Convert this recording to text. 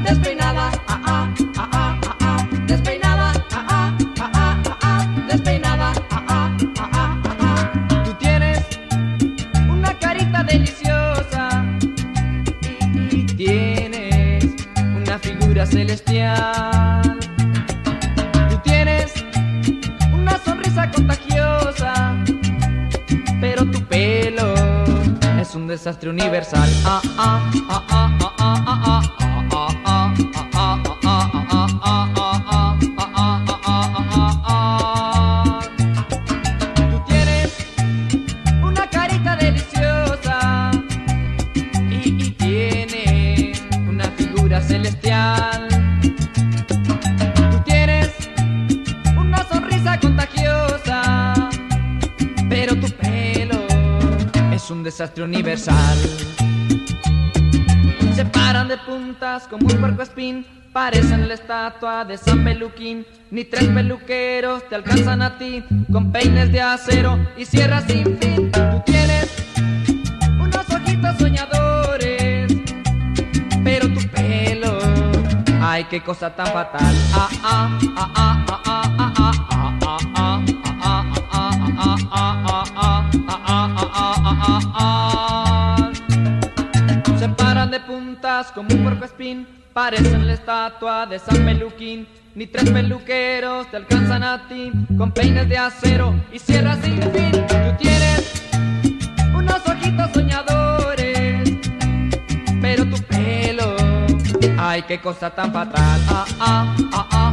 despeinada, despeinada, despeinada. Tú tienes una carita deliciosa y tienes una figura celestial. Tú tienes una sonrisa contagiosa, pero tu pelo es un desastre universal. Tú tienes una carita deliciosa y tienes una figura celestial. Tú tienes una sonrisa contagiosa, pero tu pelo es un desastre universal. Se paran de puntas como un puercoespín, parecen la estatua de San Peluquín. Ni tres peluqueros te alcanzan a ti, con peines de acero y sierras sin fin. Tú tienes unos ojitos soñadores, pero tu pelo, ay, qué cosa tan fatal. Se paran de puntas como un puercoespín, parecen la estatua de San Peluquín. Ni tres peluqueros te alcanzan a ti, con peines de acero y sierras sin fin. Tú tienes unos ojitos soñadores, pero tu pelo, ay, qué cosa tan fatal.